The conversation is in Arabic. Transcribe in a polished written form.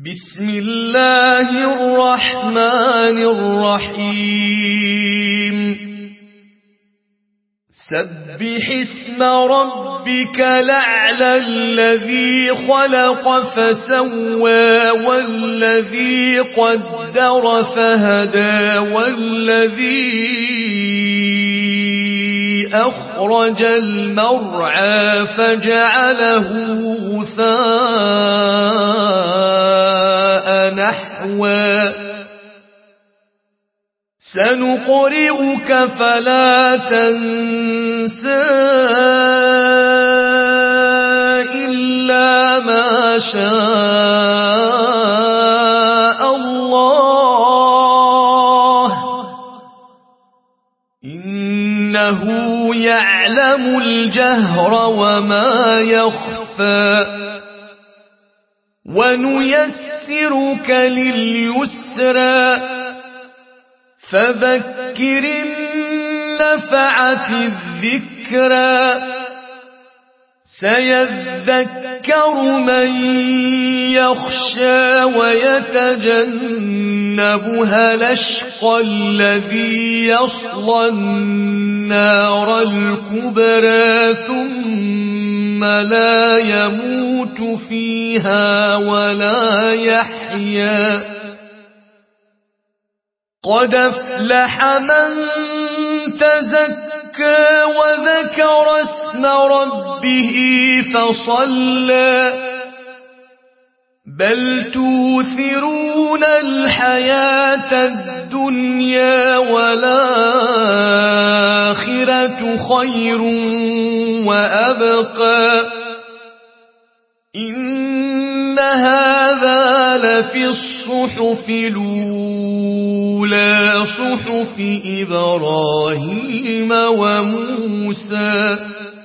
بسم الله الرحمن الرحيم سبح اسم ربك الأعلى الذي خلق فسوى والذي قدر فهدى والذي أخرج المرعى فجعله غثاء نحوا سنقرئك فلا تنسى إلا ما شاء الله إنه يعلم الجهر وما يخفى ونيسرك لليسرى فذكر النفعة الذكرى سيذكر من يخشى ويتجنبها الأشقى الذي يصلى النار الكبرى ثم لا يموت فيها ولا يحيا قد أفلح من تزكى وذكر اسم ربه فصلى بل توثرون الحياة الدنيا والآخرة خير وأبقى إن هذا لفي الصحف الأولى صحف إبراهيم وموسى